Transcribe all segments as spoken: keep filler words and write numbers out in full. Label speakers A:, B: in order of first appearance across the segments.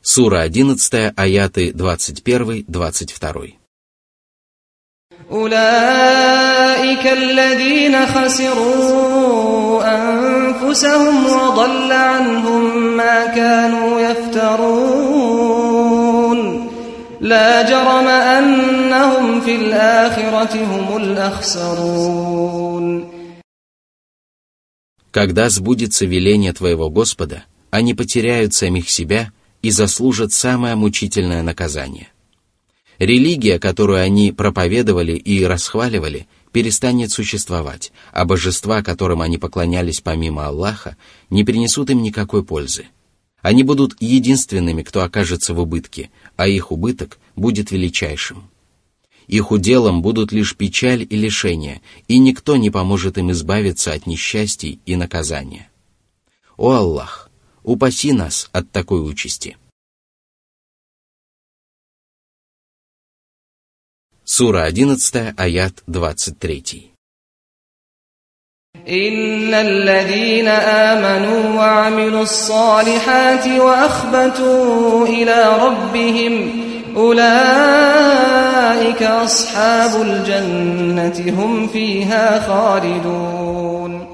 A: Сура одиннадцать, аяты двадцать один двадцать два.
B: أولئك الذين خسروا أنفسهم وضل عنهم ما كانوا يفترون لا جرم أنهم في الآخرة هم الأخسرون.
A: Когда сбудется веление твоего Господа, они потеряют самих себя и заслужат самое мучительное наказание. Религия, которую они проповедовали и расхваливали, перестанет существовать, а божества, которым они поклонялись помимо Аллаха, не принесут им никакой пользы. Они будут единственными, кто окажется в убытке, а их убыток будет величайшим. Их уделом будут лишь печаль и лишения, и никто не поможет им избавиться от несчастий и наказания. О Аллах, упаси нас от такой участи. Сура одиннадцать, аят двадцать три.
B: إن الذين آمنوا وعملوا الصالحات وأخبتوا إلى ربهم أولئك أصحاب الجنة هم فيها خالدون.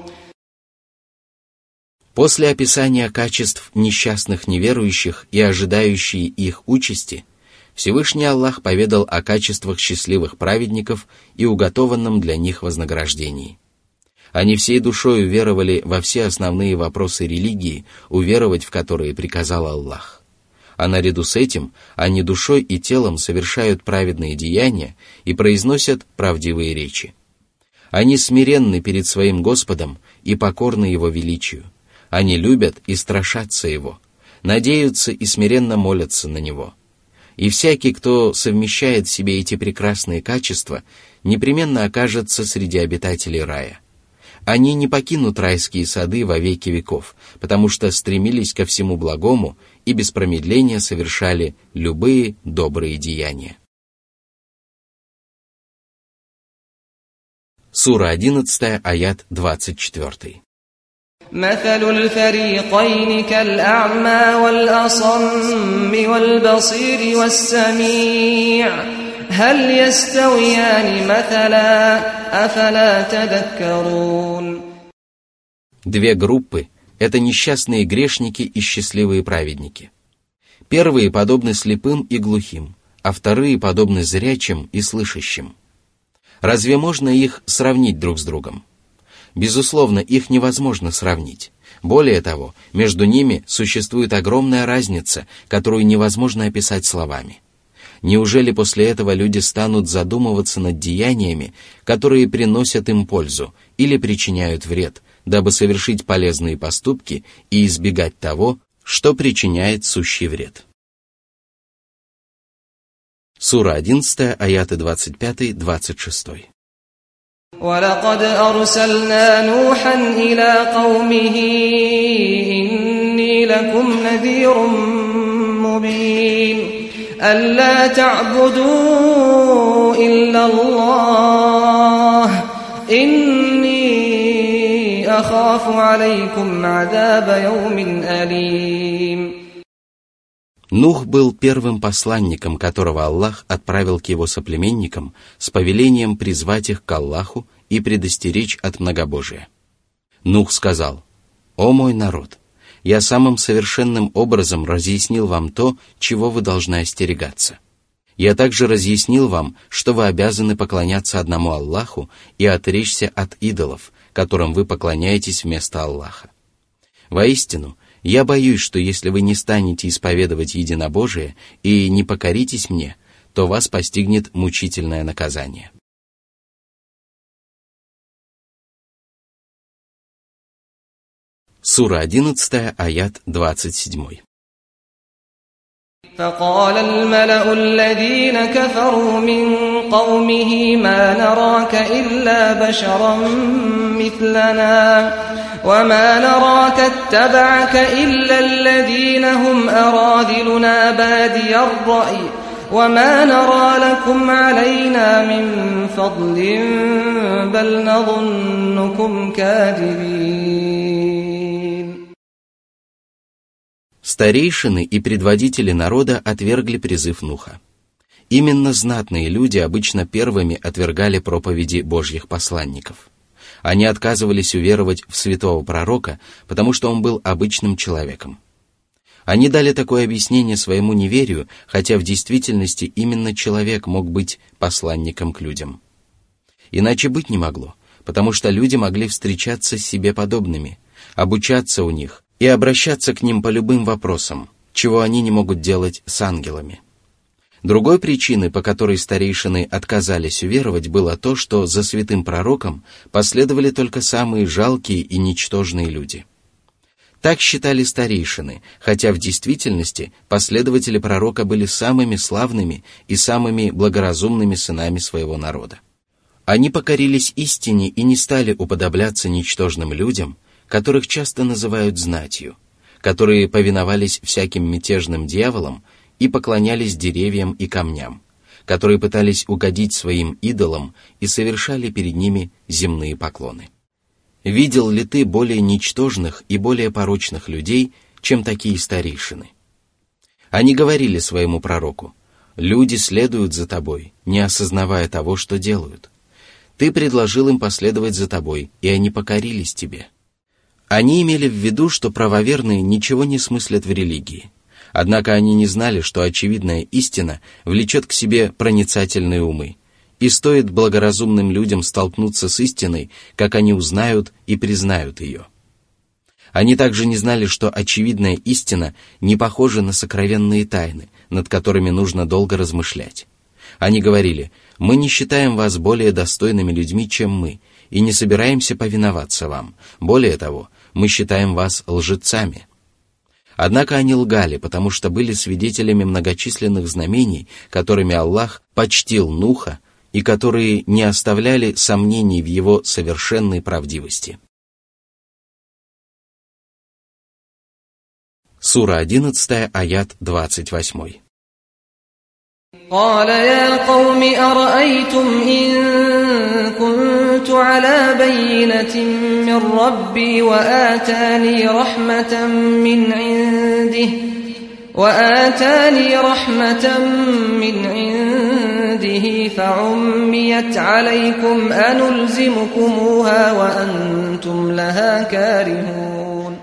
A: После описания качеств несчастных неверующих и ожидающей их участи, Всевышний Аллах поведал о качествах счастливых праведников и уготованном для них вознаграждении. Они всей душою веровали во все основные вопросы религии, уверовать в которые приказал Аллах. А наряду с этим они душой и телом совершают праведные деяния и произносят правдивые речи. Они смиренны перед своим Господом и покорны Его величию. Они любят и страшатся Его, надеются и смиренно молятся на Него. И всякий, кто совмещает в себе эти прекрасные качества, непременно окажется среди обитателей рая. Они не покинут райские сады во веки веков, потому что стремились ко всему благому и без промедления совершали любые добрые деяния. Сура одиннадцать, аят двадцать четыре.
B: مثل الفريقين كالأعمى والأصم والبصير والسميع هل يستويان مثلا أفلا تذكرون.
A: Две группы – это несчастные грешники и счастливые праведники. Первые подобны слепым и глухим, а вторые подобны зрячим и слышащим. Разве можно их сравнить друг с другом? Безусловно, их невозможно сравнить. Более того, между ними существует огромная разница, которую невозможно описать словами. Неужели после этого люди станут задумываться над деяниями, которые приносят им пользу или причиняют вред, дабы совершить полезные поступки и избегать того, что причиняет сущий вред? Сура одиннадцать, аяты двадцать пять двадцать шесть.
B: ولقد أرسلنا نوحا إلى قومه إني لكم نذير مبين ألا تعبدوا إلا الله إني أخاف عليكم عذاب يوم أليم.
A: Нух был первым посланником, которого Аллах отправил к его соплеменникам с повелением призвать их к Аллаху и предостеречь от многобожия. Нух сказал: «О мой народ, я самым совершенным образом разъяснил вам то, чего вы должны остерегаться. Я также разъяснил вам, что вы обязаны поклоняться одному Аллаху и отречься от идолов, которым вы поклоняетесь вместо Аллаха. Воистину, я боюсь, что если вы не станете исповедовать единобожие и не покоритесь мне, то вас постигнет мучительное наказание». Сура одиннадцать, аят двадцать семь.
B: فقال الملأ الذين كفروا من قومه ما نراك إلا بشرا مثلنا وما نراك اتبعك إلا الذين هم أراذلنا بادي الرأي وما نرى لكم علينا من فضل بل نظنكم كاذبين.
A: Старейшины и предводители народа отвергли призыв Нуха. Именно знатные люди обычно первыми отвергали проповеди Божьих посланников. Они отказывались уверовать в святого пророка, потому что он был обычным человеком. Они дали такое объяснение своему неверию, хотя в действительности именно человек мог быть посланником к людям. Иначе быть не могло, потому что люди могли встречаться с себе подобными, обучаться у них и обращаться к ним по любым вопросам, чего они не могут делать с ангелами. Другой причиной, по которой старейшины отказались уверовать, было то, что за святым пророком последовали только самые жалкие и ничтожные люди. Так считали старейшины, хотя в действительности последователи пророка были самыми славными и самыми благоразумными сынами своего народа. Они покорились истине и не стали уподобляться ничтожным людям, которых часто называют знатью, которые повиновались всяким мятежным дьяволам и поклонялись деревьям и камням, которые пытались угодить своим идолам и совершали перед ними земные поклоны. Видел ли ты более ничтожных и более порочных людей, чем такие старейшины? Они говорили своему пророку: «Люди следуют за тобой, не осознавая того, что делают. Ты предложил им последовать за тобой, и они покорились тебе». Они имели в виду, что правоверные ничего не смыслят в религии. Однако они не знали, что очевидная истина влечет к себе проницательные умы, и стоит благоразумным людям столкнуться с истиной, как они узнают и признают ее. Они также не знали, что очевидная истина не похожа на сокровенные тайны, над которыми нужно долго размышлять. Они говорили: «Мы не считаем вас более достойными людьми, чем мы, и не собираемся повиноваться вам. Более того, мы считаем вас лжецами». Однако они лгали, потому что были свидетелями многочисленных знамений, которыми Аллах почтил Нуха, и которые не оставляли сомнений в его совершенной правдивости. Сура одиннадцать, аят двадцать восемь.
B: قال يا قوم أرأيتم إن كنت على بينة من ربي وآتاني رحمة من عنده وآتاني رحمة من عنده فعميت عليكم أنلزمكموها وأنتم لها كارهون.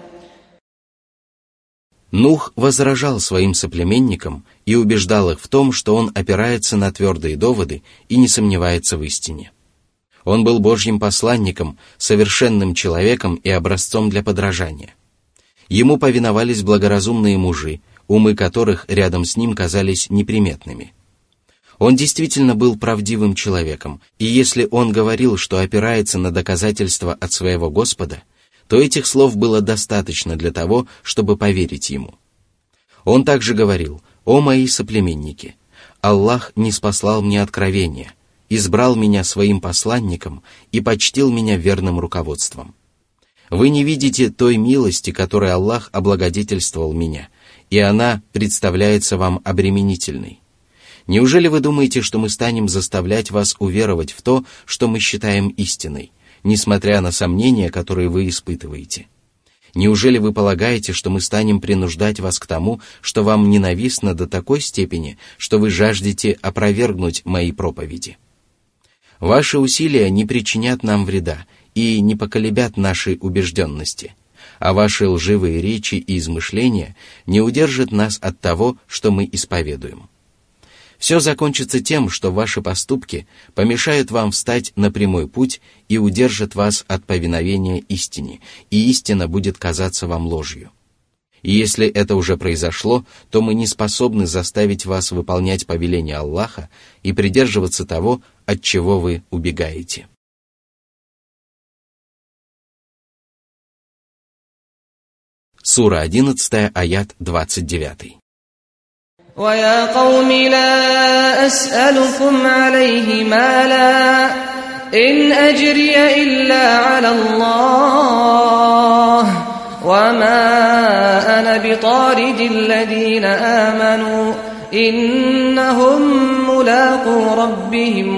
A: Нух возражал своим соплеменникам и убеждал их в том, что он опирается на твердые доводы и не сомневается в истине. Он был Божьим посланником, совершенным человеком и образцом для подражания. Ему повиновались благоразумные мужи, умы которых рядом с ним казались неприметными. Он действительно был правдивым человеком, и если он говорил, что опирается на доказательства от своего Господа, то этих слов было достаточно для того, чтобы поверить ему. Он также говорил: «О мои соплеменники, Аллах ниспослал мне откровение, избрал меня своим посланником и почтил меня верным руководством. Вы не видите той милости, которой Аллах облагодетельствовал меня, и она представляется вам обременительной. Неужели вы думаете, что мы станем заставлять вас уверовать в то, что мы считаем истиной, несмотря на сомнения, которые вы испытываете? Неужели вы полагаете, что мы станем принуждать вас к тому, что вам ненавистно до такой степени, что вы жаждете опровергнуть мои проповеди? Ваши усилия не причинят нам вреда и не поколебят нашей убежденности, а ваши лживые речи и измышления не удержат нас от того, что мы исповедуем. Все закончится тем, что ваши поступки помешают вам встать на прямой путь и удержат вас от повиновения истине, и истина будет казаться вам ложью. И если это уже произошло, то мы не способны заставить вас выполнять повеление Аллаха и придерживаться того, от чего вы убегаете». Сура одиннадцать, аят двадцать девять.
B: وَيَا قَوْمِ لَا أَسْأَلُكُمْ عَلَيْهِ مَالًا إِنْ أَجْرِيَ إِلَّا عَلَى اللَّهِ وَمَا أَنَا بِطَارِدِ الَّذِينَ آمَنُوا إِنَّهُمْ مُلَاقُو رَبِّهِمْ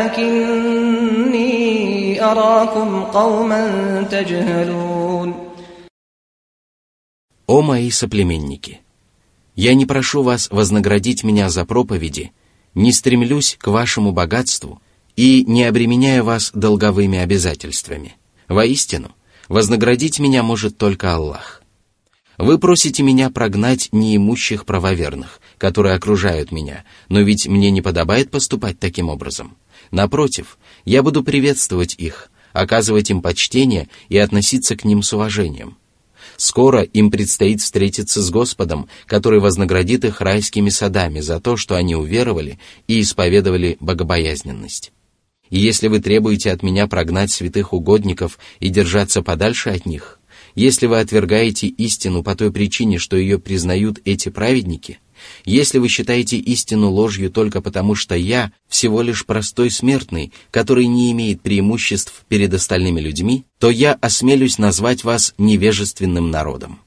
B: وَلَكِنِّي أَرَاكُمْ قَوْمًا تَجْهَلُونَ.
A: «О мои соплеменники! Я не прошу вас вознаградить меня за проповеди, не стремлюсь к вашему богатству и не обременяю вас долговыми обязательствами. Воистину, вознаградить меня может только Аллах. Вы просите меня прогнать неимущих правоверных, которые окружают меня, но ведь мне не подобает поступать таким образом. Напротив, я буду приветствовать их, оказывать им почтение и относиться к ним с уважением. Скоро им предстоит встретиться с Господом, который вознаградит их райскими садами за то, что они уверовали и исповедовали богобоязненность. И если вы требуете от меня прогнать святых угодников и держаться подальше от них, если вы отвергаете истину по той причине, что ее признают эти праведники, если вы считаете истину ложью только потому, что я всего лишь простой смертный, который не имеет преимуществ перед остальными людьми, то я осмелюсь назвать вас невежественным народом».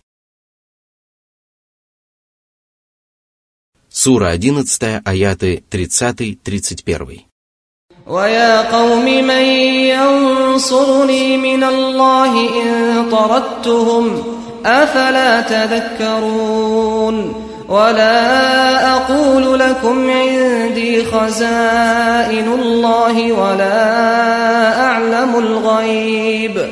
A: Сура одиннадцать, аяты тридцать тридцать один.
B: وَيَا قَوْمِ مَنْ يَنْصُرُنِي مِنَ اللَّهِ إِنْ طَرَدتُّهُمْ أَفَلَا تَذَكَّرُونَ وَلَا أَقُولُ لَكُمْ عِنْدِي خَزَائِنُ اللَّهِ وَلَا أَعْلَمُ الْغَيْبَ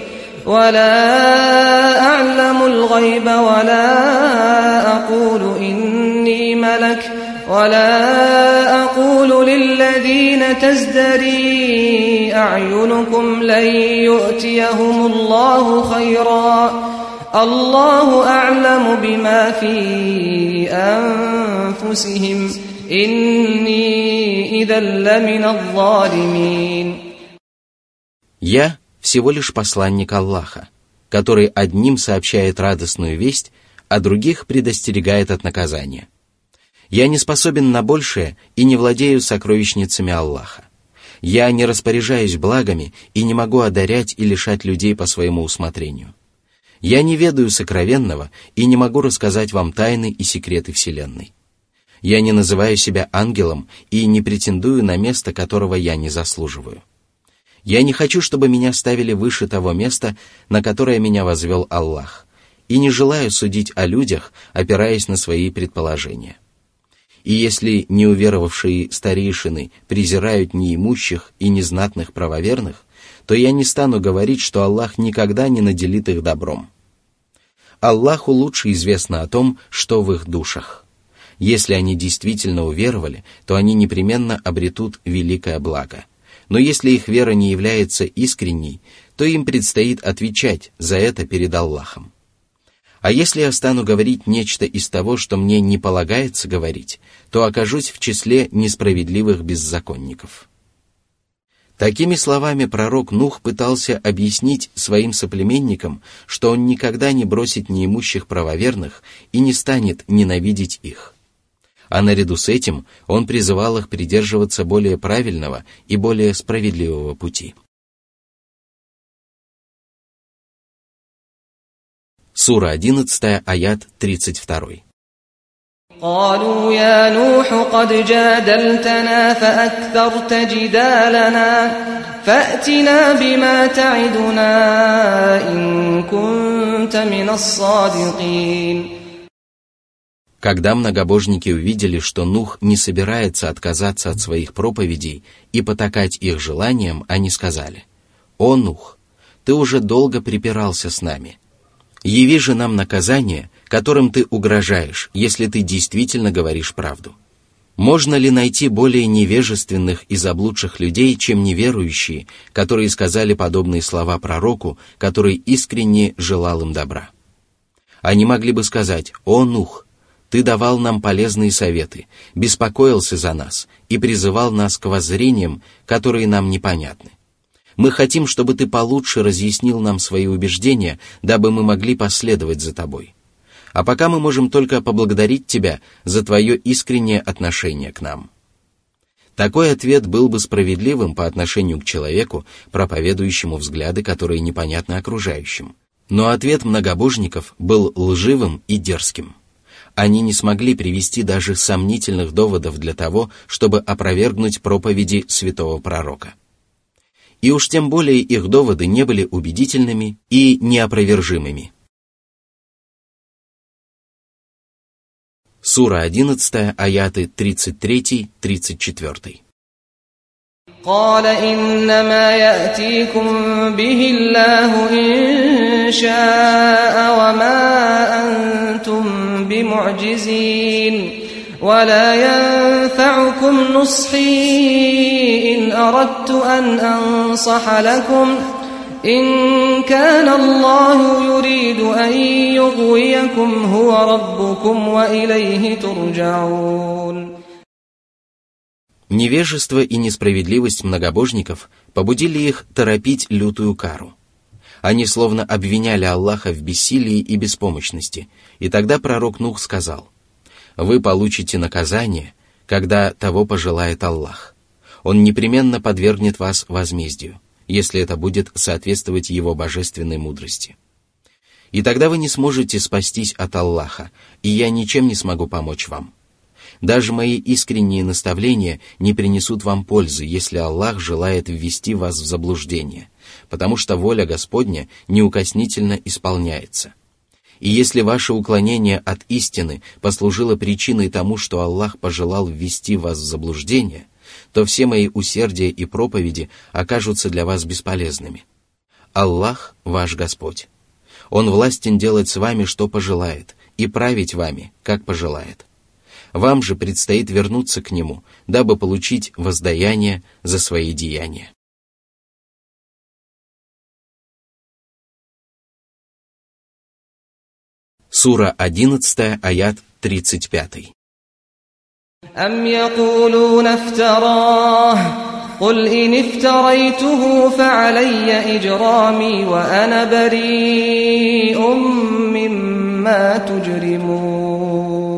B: وَلَا أَعْلَمُ الْغَيْبَ وَلَا أَقُولُ إِنِّي مَلَكٌ وَلَا أَقُولُ لِلَّذِينَ تَزْدَرِي أَعْيُنُكُمْ لَنْ يُؤْتِيَهُمُ اللَّهُ خَيْرًا اللَّهُ أَعْلَمُ بِمَا فِي أَنفُسِهِمْ إِنِّي إِذًا لَمِنَ الظَّالِمِينَ.
A: Я всего лишь посланник Аллаха, который одним сообщает радостную весть, а других предостерегает от наказания. Я не способен на большее и не владею сокровищницами Аллаха. Я не распоряжаюсь благами и не могу одарять и лишать людей по своему усмотрению. Я не ведаю сокровенного и не могу рассказать вам тайны и секреты Вселенной. Я не называю себя ангелом и не претендую на место, которого я не заслуживаю. Я не хочу, чтобы меня ставили выше того места, на которое меня возвел Аллах, и не желаю судить о людях, опираясь на свои предположения. И если неуверовавшие старейшины презирают неимущих и незнатных правоверных, то я не стану говорить, что Аллах никогда не наделит их добром. Аллаху лучше известно о том, что в их душах. Если они действительно уверовали, то они непременно обретут великое благо. Но если их вера не является искренней, то им предстоит отвечать за это перед Аллахом. А если я стану говорить нечто из того, что мне не полагается говорить, то окажусь в числе несправедливых беззаконников. Такими словами пророк Нух пытался объяснить своим соплеменникам, что он никогда не бросит неимущих правоверных и не станет ненавидеть их. А наряду с этим он призывал их придерживаться более правильного и более справедливого пути. Сура одиннадцать, аят тридцать два.
B: قالوا يا نوح قد جادلتنا فأكثرت جدالنا فأتنا بما تعدنا إن كنت من الصادقين.
A: Когда многобожники увидели, что Нух не собирается отказаться от своих проповедей и потакать их желаниям, они сказали: «О, Нух, ты уже долго припирался с нами. Яви же нам наказание, которым ты угрожаешь, если ты действительно говоришь правду. Можно ли найти более невежественных и заблудших людей, чем неверующие, которые сказали подобные слова пророку, который искренне желал им добра? Они могли бы сказать: «О, Нух, ты давал нам полезные советы, беспокоился за нас и призывал нас к воззрениям, которые нам непонятны. Мы хотим, чтобы ты получше разъяснил нам свои убеждения, дабы мы могли последовать за тобой. А пока мы можем только поблагодарить тебя за твое искреннее отношение к нам». Такой ответ был бы справедливым по отношению к человеку, проповедующему взгляды, которые непонятны окружающим. Но ответ многобожников был лживым и дерзким. Они не смогли привести даже сомнительных доводов для того, чтобы опровергнуть проповеди святого пророка. И уж тем более их доводы не были убедительными и неопровержимыми. Сура одиннадцать, аяты тридцать три — тридцать четыре.
B: قال إنما يأتيكم به الله إن شاء وما أنتم بمعجزين ولا ينفعكم نصحي إن أردت أن أنصح لكم إن كان الله يريد أن يغويكم هو ربكم وإليه ترجعون.
A: Невежество и несправедливость многобожников побудили их торопить лютую кару. Они словно обвиняли Аллаха в бессилии и беспомощности, и тогда пророк Нух сказал: «Вы получите наказание, когда того пожелает Аллах. Он непременно подвергнет вас возмездию, если это будет соответствовать Его божественной мудрости. И тогда вы не сможете спастись от Аллаха, и я ничем не смогу помочь вам. Даже мои искренние наставления не принесут вам пользы, если Аллах желает ввести вас в заблуждение, потому что воля Господня неукоснительно исполняется. И если ваше уклонение от истины послужило причиной тому, что Аллах пожелал ввести вас в заблуждение, то все мои усердия и проповеди окажутся для вас бесполезными. Аллах ваш Господь. Он властен делать с вами, что пожелает, и править вами, как пожелает. Вам же предстоит вернуться к Нему, дабы получить воздаяние за свои деяния». Сура одиннадцать, аят тридцать пять.
B: أم يقولون افتراه قل إن افتريته فعلي إجرامي وأنا بريء مما تجرمون.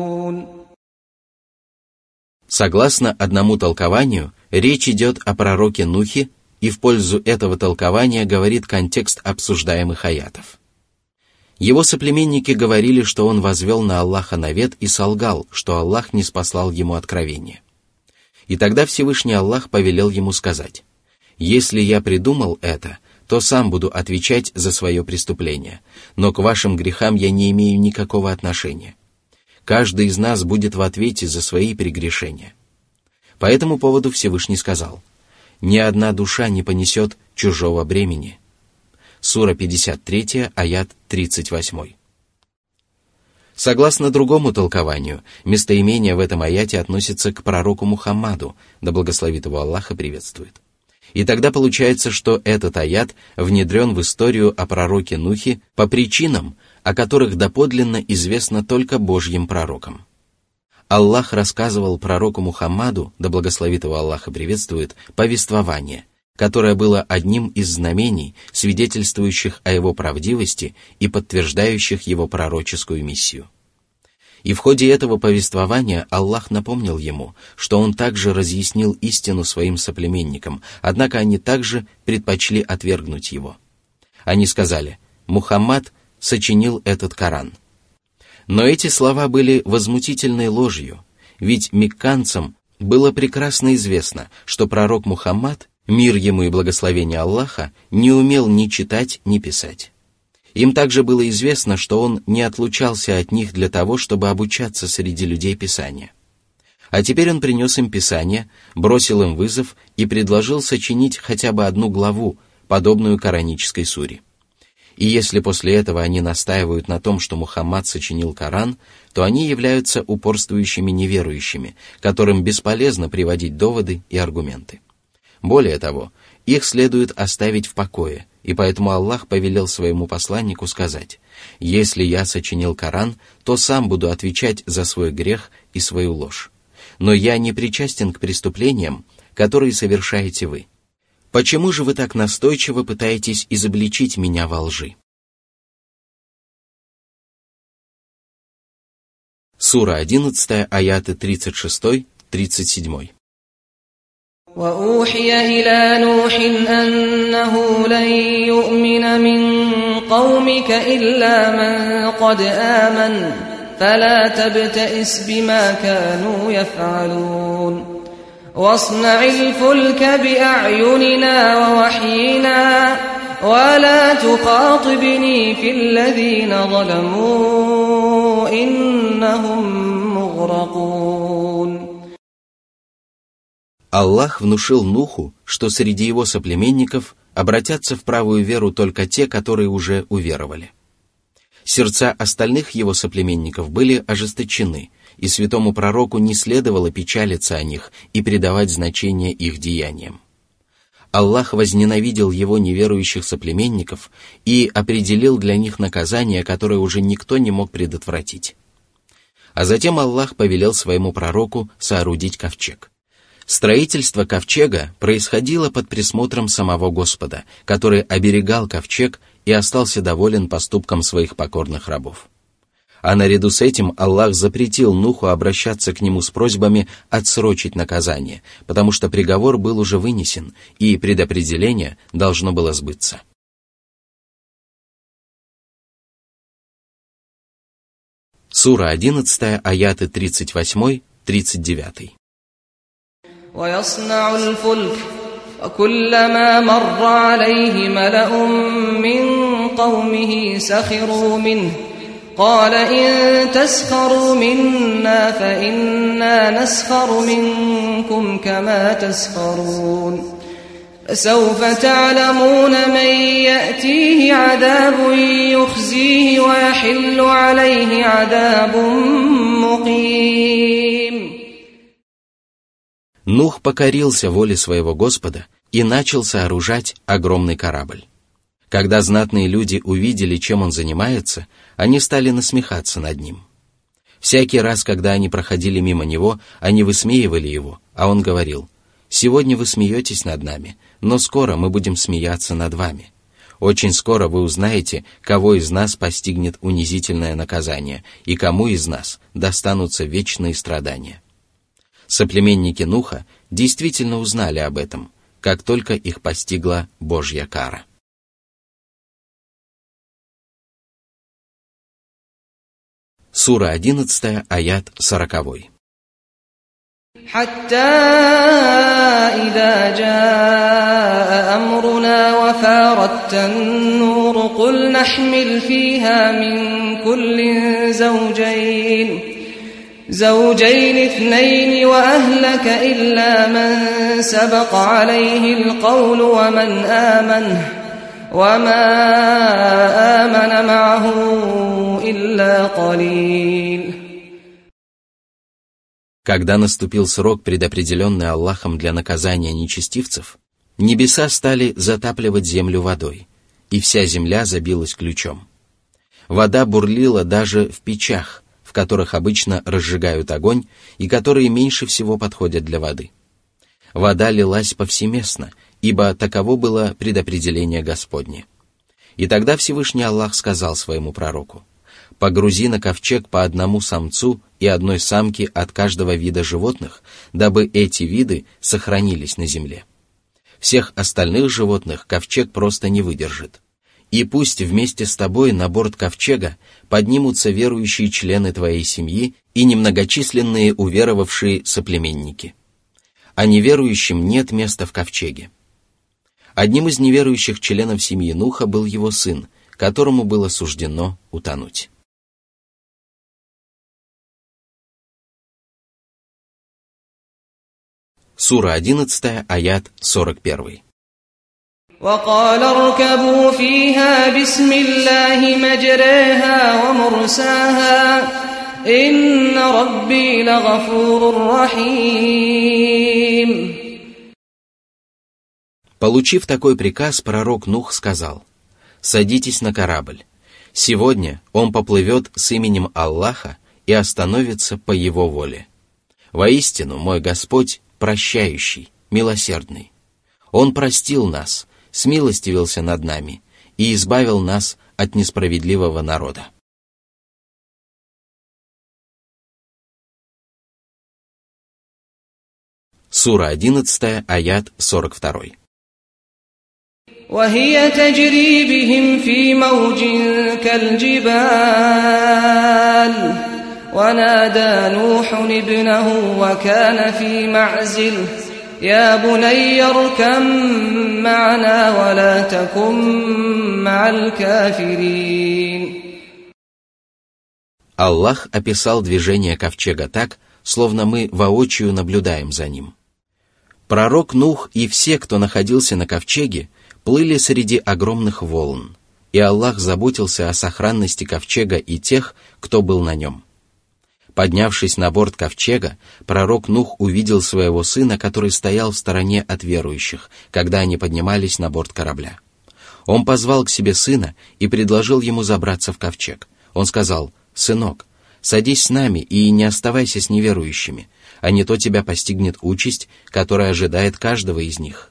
A: Согласно одному толкованию, речь идет о пророке Нухе, и в пользу этого толкования говорит контекст обсуждаемых аятов. Его соплеменники говорили, что он возвел на Аллаха навет и солгал, что Аллах не спаслал ему откровение. И тогда Всевышний Аллах повелел ему сказать: «Если я придумал это, то сам буду отвечать за свое преступление, но к вашим грехам я не имею никакого отношения. Каждый из нас будет в ответе за свои прегрешения». По этому поводу Всевышний сказал: «Ни одна душа не понесет чужого бремени». Сура пятьдесят три, аят тридцать восемь. Согласно другому толкованию, местоимение в этом аяте относится к пророку Мухаммаду, да благословит его Аллах и приветствует. И тогда получается, что этот аят внедрен в историю о пророке Нухе по причинам, о которых доподлинно известно только Божьим пророкам. Аллах рассказывал пророку Мухаммаду, да благословит его Аллах и приветствует, повествование, которое было одним из знамений, свидетельствующих о его правдивости и подтверждающих его пророческую миссию. И в ходе этого повествования Аллах напомнил ему, что он также разъяснил истину своим соплеменникам, однако они также предпочли отвергнуть его. Они сказали: «Мухаммад сочинил этот Коран». Но эти слова были возмутительной ложью, ведь мекканцам было прекрасно известно, что пророк Мухаммад, мир ему и благословение Аллаха, не умел ни читать, ни писать. Им также было известно, что он не отлучался от них для того, чтобы обучаться среди людей Писания. А теперь он принес им Писание, бросил им вызов и предложил сочинить хотя бы одну главу, подобную коранической суре. И если после этого они настаивают на том, что Мухаммад сочинил Коран, то они являются упорствующими неверующими, которым бесполезно приводить доводы и аргументы. Более того, их следует оставить в покое, и поэтому Аллах повелел своему посланнику сказать: «Если я сочинил Коран, то сам буду отвечать за свой грех и свою ложь. Но я не причастен к преступлениям, которые совершаете вы. Почему же вы так настойчиво пытаетесь изобличить меня во лжи?» Сура одиннадцать, аяты тридцать шесть — тридцать семь.
B: وأوحي إلى نوح أنه لن يؤمن من قومك إلا من قد آمن فلا تبتئس بما كانوا يفعلون واصنع الفلك بأعيننا ووحينا ولا تخاطبني في الذين ظلموا إنهم مغرقون. يغرقون.
A: Аллах внушил Нуху, что среди его соплеменников обратятся в правую веру только те, которые уже уверовали. Сердца остальных его соплеменников были ожесточены, и святому пророку не следовало печалиться о них и придавать значение их деяниям. Аллах возненавидел его неверующих соплеменников и определил для них наказание, которое уже никто не мог предотвратить. А затем Аллах повелел своему пророку соорудить ковчег. Строительство ковчега происходило под присмотром самого Господа, который оберегал ковчег и остался доволен поступком своих покорных рабов. А наряду с этим Аллах запретил Нуху обращаться к нему с просьбами отсрочить наказание, потому что приговор был уже вынесен, и предопределение должно было сбыться. Сура одиннадцатая, аяты тридцать восемь тридцать девять.
B: ويصنع الفلك وكلما مر عليه ملأ من قومه سخروا منه قال إن تسخروا منا فإنا نسخر منكم كما تسخرون فسوف تعلمون من يأتيه عذاب يخزيه ويحل عليه عذاب مقيم.
A: Нух покорился воле своего Господа и начал сооружать огромный корабль. Когда знатные люди увидели, чем он занимается, они стали насмехаться над ним. Всякий раз, когда они проходили мимо него, они высмеивали его, а он говорил: «Сегодня вы смеетесь над нами, но скоро мы будем смеяться над вами. Очень скоро вы узнаете, кого из нас постигнет унизительное наказание и кому из нас достанутся вечные страдания». Соплеменники Нуха действительно узнали об этом, как только их постигла Божья кара. Сура одиннадцатая, аят сороковой.
B: حتى إذا جاء أمرنا وفارت النور قل نحمل فيها من كل زوجين زوجين اثنين وأهلك إلا من سبق عليه القول ومن آمن وما آمن معه إلا قليل.
A: Когда наступил срок, предопределенный Аллахом для наказания нечестивцев, небеса стали затапливать землю водой, и вся земля забилась ключом. Вода бурлила даже в печах, в которых обычно разжигают огонь и которые меньше всего подходят для воды. Вода лилась повсеместно, ибо таково было предопределение Господне. И тогда Всевышний Аллах сказал своему пророку: «Погрузи на ковчег по одному самцу и одной самке от каждого вида животных, дабы эти виды сохранились на земле. Всех остальных животных ковчег просто не выдержит. И пусть вместе с тобой на борт ковчега поднимутся верующие члены твоей семьи и немногочисленные уверовавшие соплеменники. А неверующим нет места в ковчеге». Одним из неверующих членов семьи Нуха был его сын, которому было суждено утонуть. Сура одиннадцатая, аят сорок один.
B: وقال اركبوا فيها بسم الله مجريها ومرساها إن ربي لغفور رحيم.
A: Получив такой приказ, пророк Нух сказал: «Садитесь на корабль. Сегодня он поплывет с именем Аллаха и остановится по его воле. Воистину, мой Господь прощающий, милосердный. Он простил нас, смилостивился над нами и избавил нас от несправедливого народа». Сура одиннадцатая, аят сорок два.
B: وهي تجري بهم في موج كالجبال ونادى نوح ابنه وكان في معزل يا بني اركب معنا ولا تكن مع الكافرين.
A: Аллах описал движение ковчега так, словно мы воочию наблюдаем за ним. Пророк Нух и все, кто находился на ковчеге, плыли среди огромных волн, и Аллах заботился о сохранности ковчега и тех, кто был на нем. Поднявшись на борт ковчега, пророк Нух увидел своего сына, который стоял в стороне от верующих, когда они поднимались на борт корабля. Он позвал к себе сына и предложил ему забраться в ковчег. Он сказал: «Сынок, садись с нами и не оставайся с неверующими, а не то тебя постигнет участь, которая ожидает каждого из них».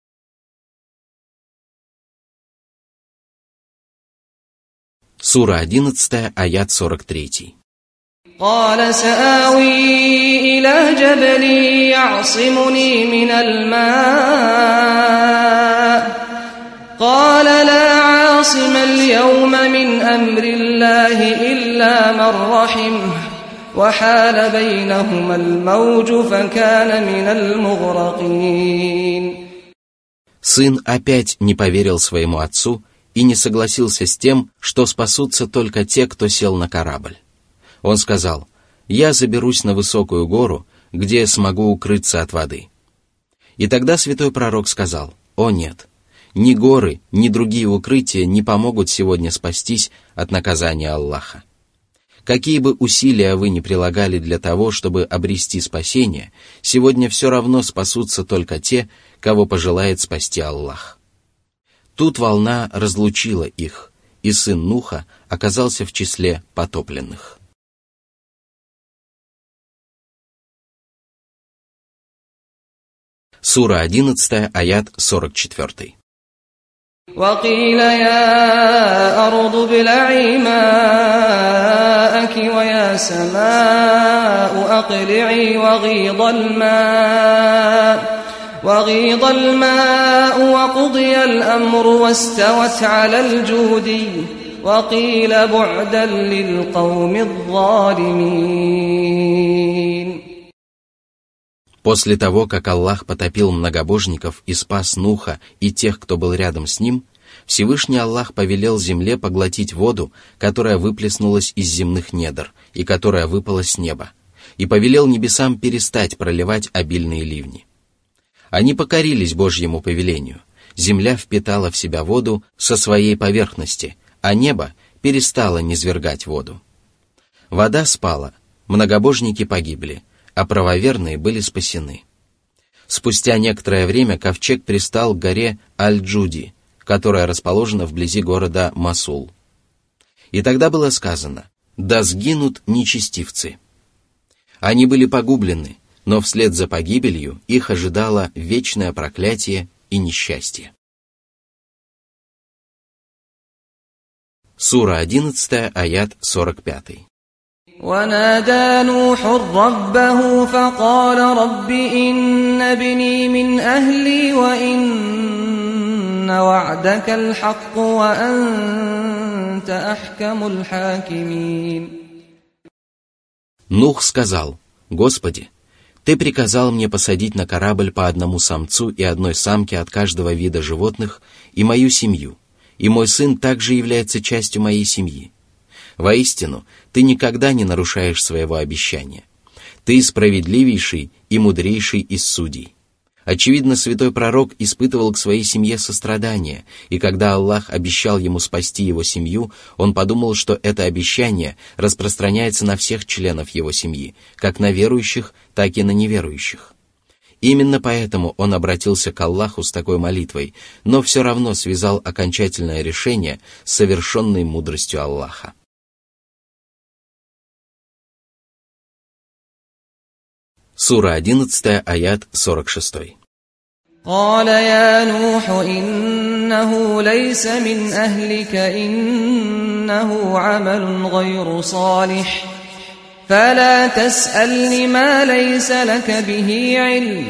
A: Сура одиннадцатая, аят сорок три.
B: قال سآوي إلى جبل يعصمني من الماء قال لا عاصم اليوم من أمر الله إلا من رحمه وحال بينهما الموج فكان من المغرقين.
A: Сын опять не поверил своему отцу и не согласился с тем, что спасутся только те, кто сел на корабль. Он сказал: «Я заберусь на высокую гору, где смогу укрыться от воды». И тогда святой пророк сказал: «О нет, ни горы, ни другие укрытия не помогут сегодня спастись от наказания Аллаха. Какие бы усилия вы ни прилагали для того, чтобы обрести спасение, сегодня все равно спасутся только те, кого пожелает спасти Аллах». Тут волна разлучила их, и сын Нуха оказался в числе потопленных. Сура одиннадцатая, аят сорок четыре.
B: وقيل يا أرض ابلعي ماءك ويا سماء أقلعي وغيض الماء وغيض الماء وقضي الأمر واستوت على الجودي وقيل بعدا للقوم الظالمين.
A: После того, как Аллах потопил многобожников и спас Нуха и тех, кто был рядом с ним, Всевышний Аллах повелел земле поглотить воду, которая выплеснулась из земных недр и которая выпала с неба, и повелел небесам перестать проливать обильные ливни. Они покорились Божьему повелению. Земля впитала в себя воду со своей поверхности, а небо перестало низвергать воду. Вода спала, многобожники погибли, а правоверные были спасены. Спустя некоторое время ковчег пристал к горе Аль-Джуди, которая расположена вблизи города Масул. И тогда было сказано: «Да сгинут нечестивцы». Они были погублены, но вслед за погибелью их ожидало вечное проклятие и несчастье. Сура одиннадцатая, аят сорок пять.
B: ونادى نوح ربه فقال رب إن ابني من أهلي وإن وعدك الحق وأنت أحكم الحاكمين.
A: Нух сказал: «Господи, Ты приказал мне посадить на корабль по одному самцу и одной самке от каждого вида животных и мою семью, и мой сын также является частью моей семьи. Воистину, ты никогда не нарушаешь своего обещания. Ты справедливейший и мудрейший из судей». Очевидно, святой пророк испытывал к своей семье сострадание, и когда Аллах обещал ему спасти его семью, он подумал, что это обещание распространяется на всех членов его семьи, как на верующих, так и на неверующих. Именно поэтому он обратился к Аллаху с такой молитвой, но все равно связал окончательное решение с совершенной мудростью Аллаха. Сура одиннадцатая, аят сорок шесть.
B: قال يا نوح إنه ليس من أهلك إنه عمل غير صالح فلا تسألني ما ليس لك به علم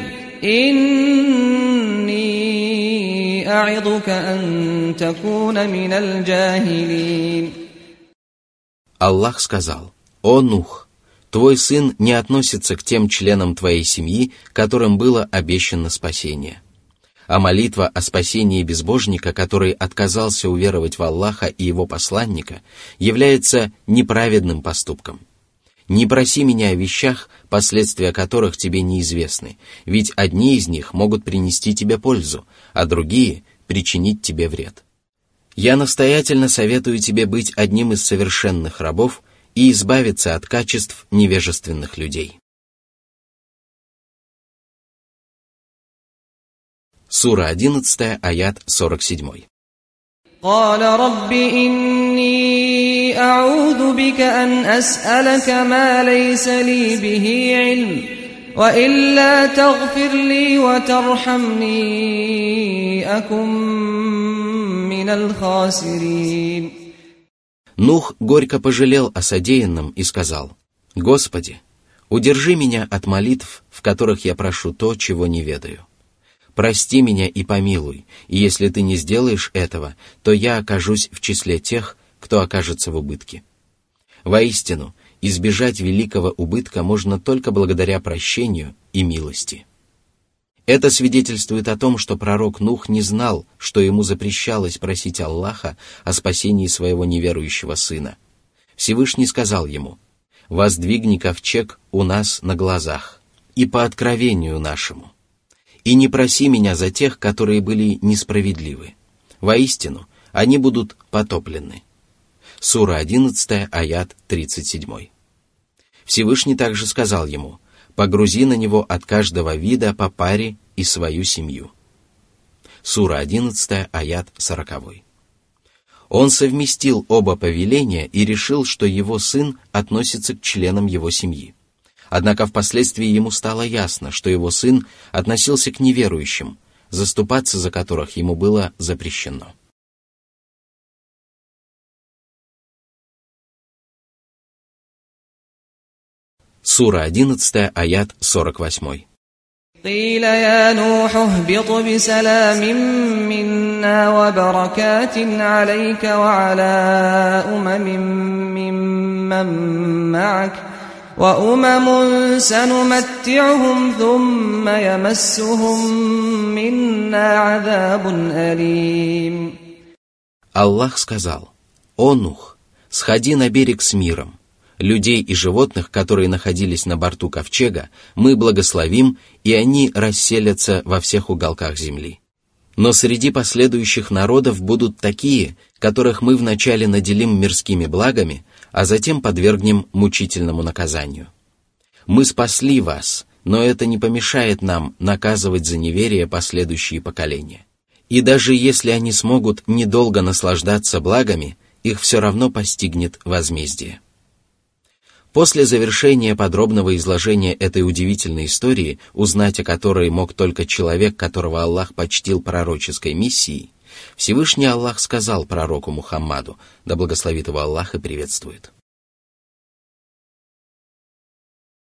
B: إني أعظك أن تكون من الجاهلين.
A: Аллах сказал: «О Нух, твой сын не относится к тем членам твоей семьи, которым было обещано спасение. А молитва о спасении безбожника, который отказался уверовать в Аллаха и его посланника, является неправедным поступком. Не проси меня о вещах, последствия которых тебе неизвестны, ведь одни из них могут принести тебе пользу, а другие — причинить тебе вред. Я настоятельно советую тебе быть одним из совершенных рабов и избавиться от качеств невежественных людей. Сура одиннадцатая, аят сорок семь.
B: قال رب إني أعوذ بك أن أسألك ما ليس لي به علم وإلا تغفر لي وترحمني أكن من الخاسرين.
A: Нух горько пожалел о содеянном и сказал: «Господи, удержи меня от молитв, в которых я прошу то, чего не ведаю. Прости меня и помилуй, и если ты не сделаешь этого, то я окажусь в числе тех, кто окажется в убытке». Воистину, избежать великого убытка можно только благодаря прощению и милости. Это свидетельствует о том, что пророк Нух не знал, что ему запрещалось просить Аллаха о спасении своего неверующего сына. Всевышний сказал ему: «Воздвигни ковчег у нас на глазах и по откровению нашему. И не проси меня за тех, которые были несправедливы. Воистину, они будут потоплены». Сура одиннадцатая, аят тридцать семь. Всевышний также сказал ему: «Погрузи на него от каждого вида по паре и свою семью». Сура одиннадцатая, аят сорок. Он совместил оба повеления и решил, что его сын относится к членам его семьи. Однако впоследствии ему стало ясно, что его сын относился к неверующим, заступаться за которых ему было запрещено. Сура одиннадцатая, аят сорок восемь.
B: قيل يا نوح اهبط بسلام منا وبركات عليك وعلى أمم ممن معك وأمم سنمتعهم ثم يمسهم منا عذاب أليم.
A: Аллах сказал: «О Нух, сходи на берег с миром. Людей и животных, которые находились на борту ковчега, мы благословим, и они расселятся во всех уголках земли. Но среди последующих народов будут такие, которых мы вначале наделим мирскими благами, а затем подвергнем мучительному наказанию. Мы спасли вас, но это не помешает нам наказывать за неверие последующие поколения. И даже если они смогут недолго наслаждаться благами, их все равно постигнет возмездие». После завершения подробного изложения этой удивительной истории, узнать о которой мог только человек, которого Аллах почтил пророческой миссией, Всевышний Аллах сказал пророку Мухаммаду, да благословит его Аллах и приветствует: